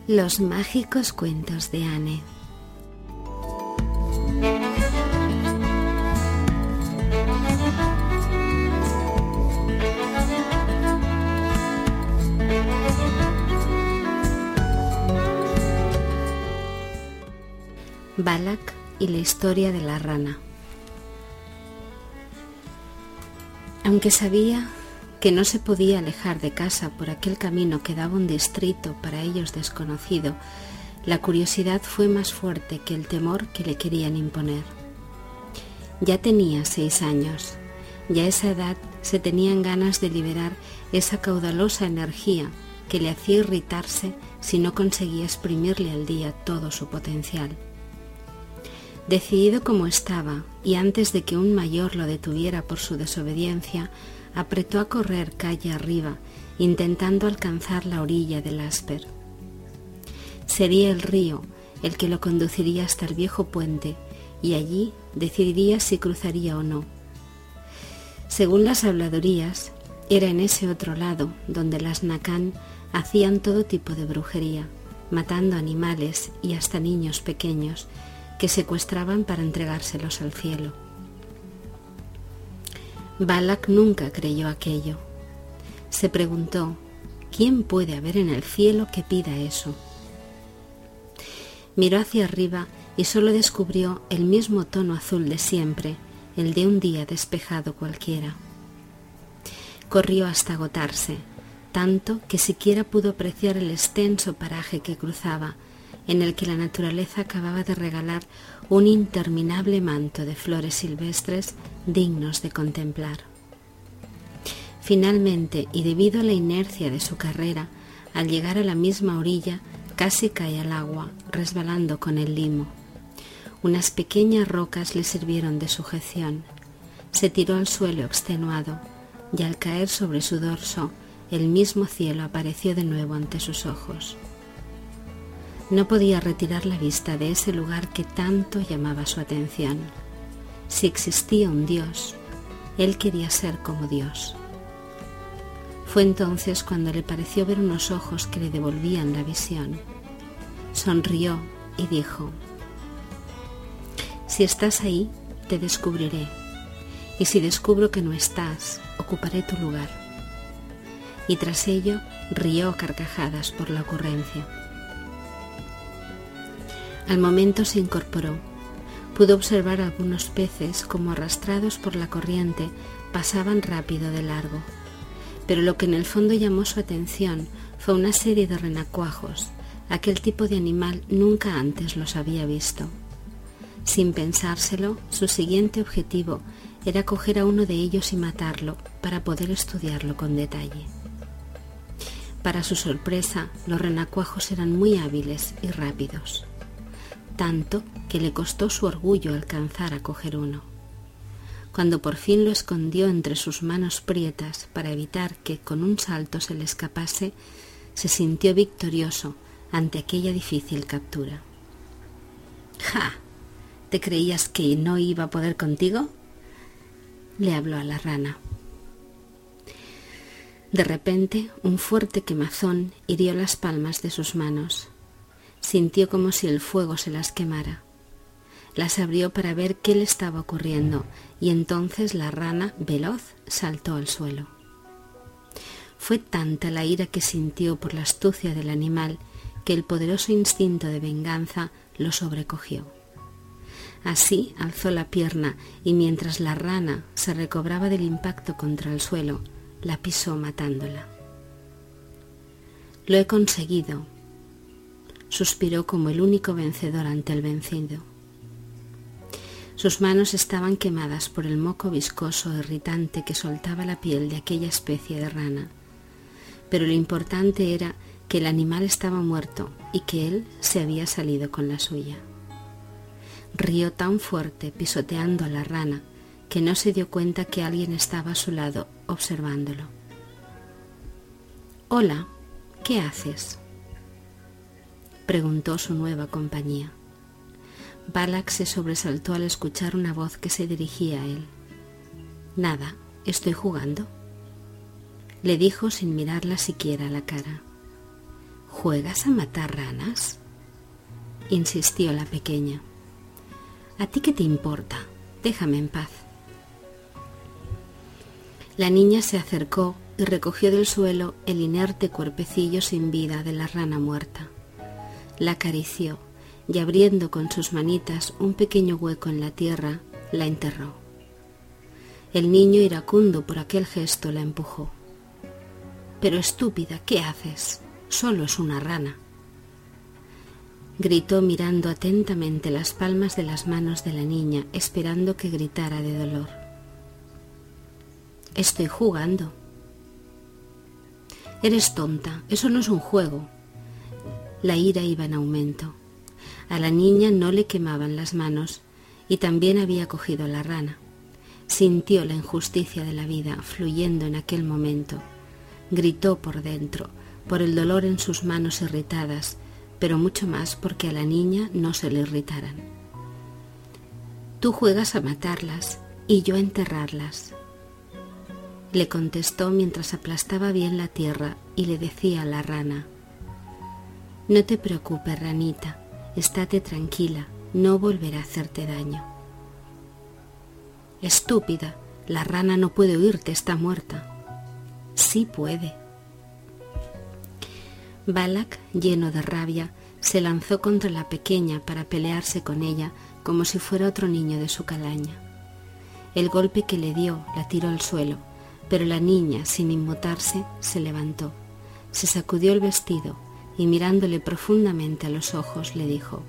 Los mágicos cuentos de Anne. Balak y la historia de la rana. Aunque sabía que no se podía alejar de casa por aquel camino que daba a un distrito para ellos desconocido, la curiosidad fue más fuerte que el temor que le querían imponer. Ya tenía 6 años, ya a esa edad se tenían ganas de liberar esa caudalosa energía que le hacía irritarse si no conseguía exprimirle al día todo su potencial. Decidido como estaba, y antes de que un mayor lo detuviera por su desobediencia, apretó a correr calle arriba, intentando alcanzar la orilla del Asper. Sería el río el que lo conduciría hasta el viejo puente, y allí decidiría si cruzaría o no. Según las habladurías, era en ese otro lado donde las Nakan hacían todo tipo de brujería, matando animales y hasta niños pequeños, que secuestraban para entregárselos al cielo. Balak nunca creyó aquello. Se preguntó, ¿quién puede haber en el cielo que pida eso? Miró hacia arriba y solo descubrió el mismo tono azul de siempre, el de un día despejado cualquiera. Corrió hasta agotarse, tanto que siquiera pudo apreciar el extenso paraje que cruzaba, en el que la naturaleza acababa de regalar un interminable manto de flores silvestres dignos de contemplar. Finalmente, y debido a la inercia de su carrera, al llegar a la misma orilla, casi cae al agua, resbalando con el limo. Unas pequeñas rocas le sirvieron de sujeción. Se tiró al suelo extenuado, y al caer sobre su dorso, el mismo cielo apareció de nuevo ante sus ojos. No podía retirar la vista de ese lugar que tanto llamaba su atención. Si existía un Dios, él quería ser como Dios. Fue entonces cuando le pareció ver unos ojos que le devolvían la visión. Sonrió y dijo: «Si estás ahí, te descubriré, y si descubro que no estás, ocuparé tu lugar». Y tras ello rió a carcajadas por la ocurrencia. Al momento se incorporó. Pudo observar algunos peces como arrastrados por la corriente pasaban rápido de largo, pero lo que en el fondo llamó su atención fue una serie de renacuajos. Aquel tipo de animal nunca antes los había visto. Sin pensárselo, su siguiente objetivo era coger a uno de ellos y matarlo para poder estudiarlo con detalle. Para su sorpresa, los renacuajos eran muy hábiles y rápidos, tanto que le costó su orgullo alcanzar a coger uno. Cuando por fin lo escondió entre sus manos prietas para evitar que con un salto se le escapase, se sintió victorioso ante aquella difícil captura. «¡Ja! ¿Te creías que no iba a poder contigo?», le habló a la rana. De repente, un fuerte quemazón hirió las palmas de sus manos. Sintió como si el fuego se las quemara. Las abrió para ver qué le estaba ocurriendo, y entonces la rana, veloz, saltó al suelo. Fue tanta la ira que sintió por la astucia del animal que el poderoso instinto de venganza lo sobrecogió. Así alzó la pierna y mientras la rana se recobraba del impacto contra el suelo, la pisó matándola. «Lo he conseguido», suspiró como el único vencedor ante el vencido. Sus manos estaban quemadas por el moco viscoso e irritante que soltaba la piel de aquella especie de rana, pero lo importante era que el animal estaba muerto y que él se había salido con la suya. Rió tan fuerte pisoteando a la rana que no se dio cuenta que alguien estaba a su lado observándolo. «Hola, ¿qué haces?», preguntó su nueva compañía. Balak se sobresaltó al escuchar una voz que se dirigía a él. «Nada, estoy jugando», le dijo sin mirarla siquiera a la cara. ¿Juegas a matar ranas?, insistió la pequeña. ¿A ti qué te importa? Déjame en paz. La niña se acercó y recogió del suelo el inerte cuerpecillo sin vida de la rana muerta. La acarició y, abriendo con sus manitas un pequeño hueco en la tierra, la enterró. El niño, iracundo por aquel gesto, la empujó. «Pero estúpida, ¿qué haces? Solo es una rana», gritó mirando atentamente las palmas de las manos de la niña, esperando que gritara de dolor. «Estoy jugando». «Eres tonta, eso no es un juego». La ira iba en aumento. A la niña no le quemaban las manos y también había cogido la rana. Sintió la injusticia de la vida fluyendo en aquel momento. Gritó por dentro, por el dolor en sus manos irritadas, pero mucho más porque a la niña no se le irritaran. «Tú juegas a matarlas y yo a enterrarlas», le contestó mientras aplastaba bien la tierra y le decía a la rana: «No te preocupes, ranita, estate tranquila, no volverá a hacerte daño». «Estúpida, la rana no puede oírte, está muerta». «Sí puede». Balak, lleno de rabia, se lanzó contra la pequeña para pelearse con ella como si fuera otro niño de su calaña. El golpe que le dio la tiró al suelo, pero la niña, sin inmutarse, se levantó, se sacudió el vestido y, mirándole profundamente a los ojos, le dijo: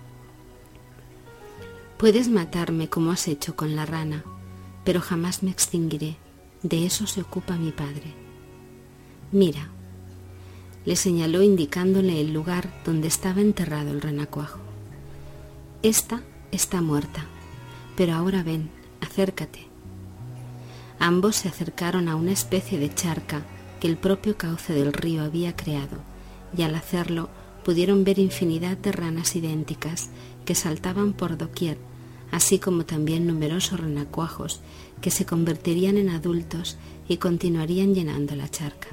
«Puedes matarme como has hecho con la rana, pero jamás me extinguiré. De eso se ocupa mi padre. Mira», le señaló indicándole el lugar donde estaba enterrado el renacuajo. «Esta está muerta, pero ahora ven, acércate». Ambos se acercaron a una especie de charca que el propio cauce del río había creado, y al hacerlo pudieron ver infinidad de ranas idénticas que saltaban por doquier, así como también numerosos renacuajos que se convertirían en adultos y continuarían llenando la charca.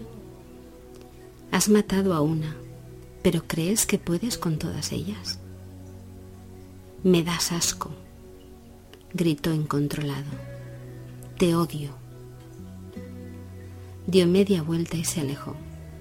«Has matado a una, pero ¿crees que puedes con todas ellas?». «Me das asco», gritó incontrolado. «Te odio». Dio media vuelta y se alejó.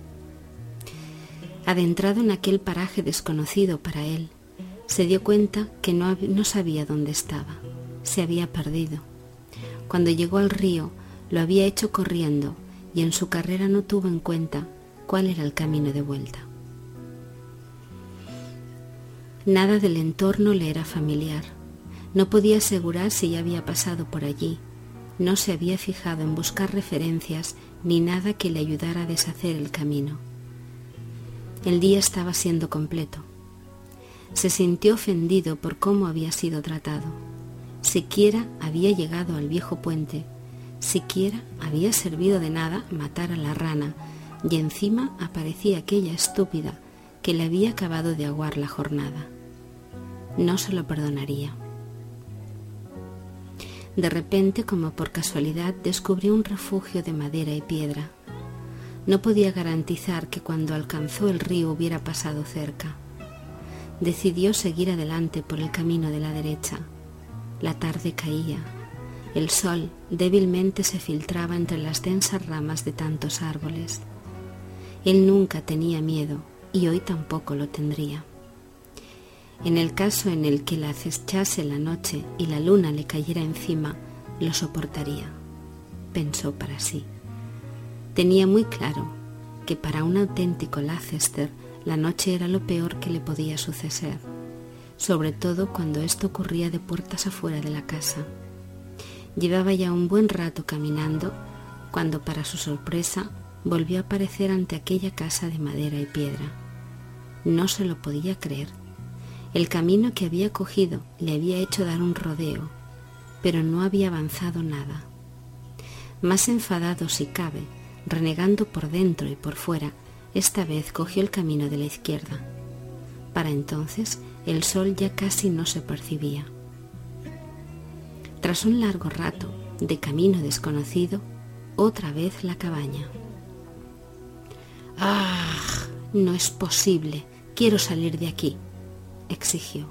Adentrado en aquel paraje desconocido para él, se dio cuenta que no sabía dónde estaba. Se había perdido. Cuando llegó al río, lo había hecho corriendo y en su carrera no tuvo en cuenta cuál era el camino de vuelta. Nada del entorno le era familiar. No podía asegurar si ya había pasado por allí. No se había fijado en buscar referencias ni nada que le ayudara a deshacer el camino. El día estaba siendo completo. Se sintió ofendido por cómo había sido tratado. Siquiera había llegado al viejo puente. Siquiera había servido de nada matar a la rana, y encima aparecía aquella estúpida que le había acabado de aguar la jornada. No se lo perdonaría. De repente, como por casualidad, descubrió un refugio de madera y piedra. No podía garantizar que cuando alcanzó el río hubiera pasado cerca. Decidió seguir adelante por el camino de la derecha. La tarde caía. El sol débilmente se filtraba entre las densas ramas de tantos árboles. Él nunca tenía miedo y hoy tampoco lo tendría. En el caso en el que la acechase la noche y la luna le cayera encima, lo soportaría, pensó para sí. Tenía muy claro que para un auténtico Leicester la noche era lo peor que le podía suceder, sobre todo cuando esto ocurría de puertas afuera de la casa. Llevaba ya un buen rato caminando cuando, para su sorpresa, volvió a aparecer ante aquella casa de madera y piedra. No se lo podía creer. El camino que había cogido le había hecho dar un rodeo, pero no había avanzado nada. Más enfadado si cabe, renegando por dentro y por fuera, esta vez cogió el camino de la izquierda. Para entonces el sol ya casi no se percibía. Tras un largo rato de camino desconocido, otra vez la cabaña. «¡Ah!», No es posible, quiero salir de aquí, exigió.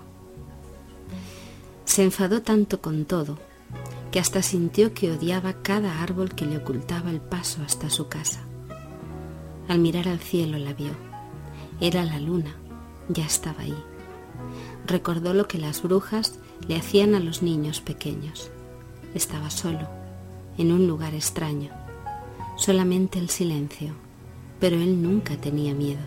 Se enfadó tanto con todo que hasta sintió que odiaba cada árbol que le ocultaba el paso hasta su casa. Al mirar al cielo la vio. Era la luna, ya estaba ahí. Recordó lo que las brujas le hacían a los niños pequeños. Estaba solo, en un lugar extraño. Solamente el silencio, pero él nunca tenía miedo.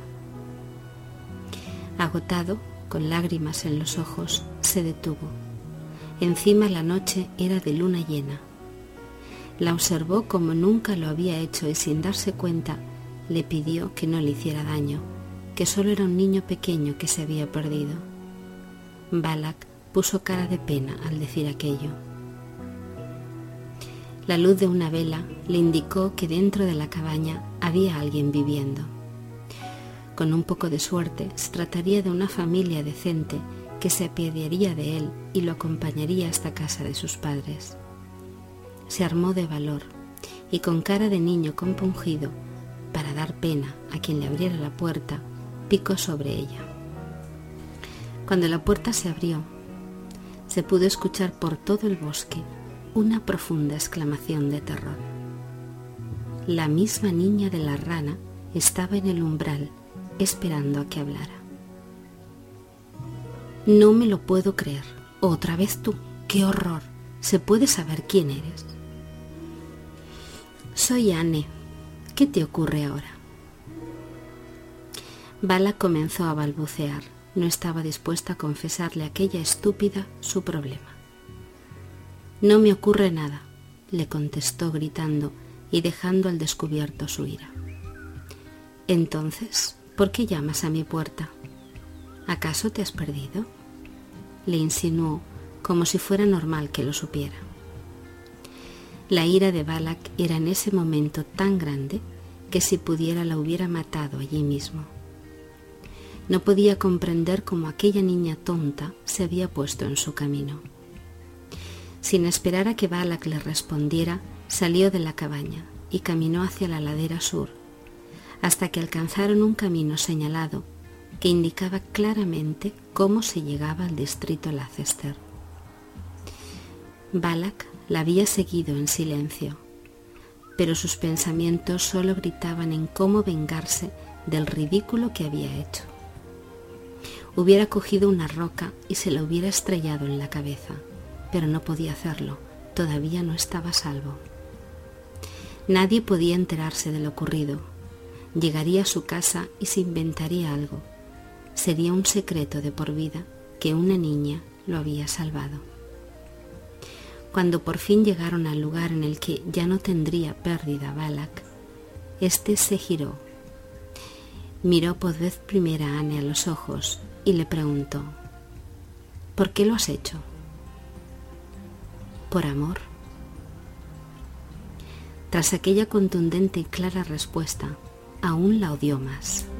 Agotado, con lágrimas en los ojos, se detuvo. Encima la noche era de luna llena. La observó como nunca lo había hecho y sin darse cuenta le pidió que no le hiciera daño, que solo era un niño pequeño que se había perdido. Balak puso cara de pena al decir aquello. La luz de una vela le indicó que dentro de la cabaña había alguien viviendo. Con un poco de suerte se trataría de una familia decente que se apiadaría de él y lo acompañaría hasta casa de sus padres. Se armó de valor y con cara de niño compungido, para dar pena a quien le abriera la puerta, picó sobre ella. Cuando la puerta se abrió, se pudo escuchar por todo el bosque una profunda exclamación de terror. La misma niña de la rana estaba en el umbral esperando a que hablara. No me lo puedo creer. Otra vez tú. ¡Qué horror! ¿Se puede saber quién eres? Soy Anne. ¿Qué te ocurre ahora? Balak comenzó a balbucear. No estaba dispuesta a confesarle a aquella estúpida su problema. No me ocurre nada, le contestó gritando y dejando al descubierto su ira. Entonces, ¿por qué llamas a mi puerta? ¿Acaso te has perdido? Le insinuó como si fuera normal que lo supiera. La ira de Balak era en ese momento tan grande que si pudiera la hubiera matado allí mismo. No podía comprender cómo aquella niña tonta se había puesto en su camino. Sin esperar a que Balak le respondiera, salió de la cabaña y caminó hacia la ladera sur, hasta que alcanzaron un camino señalado que indicaba claramente cómo se llegaba al distrito Leicester. Balak la había seguido en silencio, pero sus pensamientos solo gritaban en cómo vengarse del ridículo que había hecho. Hubiera cogido una roca y se la hubiera estrellado en la cabeza, pero no podía hacerlo, todavía no estaba a salvo. Nadie podía enterarse de lo ocurrido. Llegaría a su casa y se inventaría algo. Sería un secreto de por vida que una niña lo había salvado. Cuando por fin llegaron al lugar en el que ya no tendría pérdida Balak, éste se giró. Miró por vez primera a Anne a los ojos y le preguntó: ¿por qué lo has hecho? Por amor. Tras aquella contundente y clara respuesta, aún la odió más.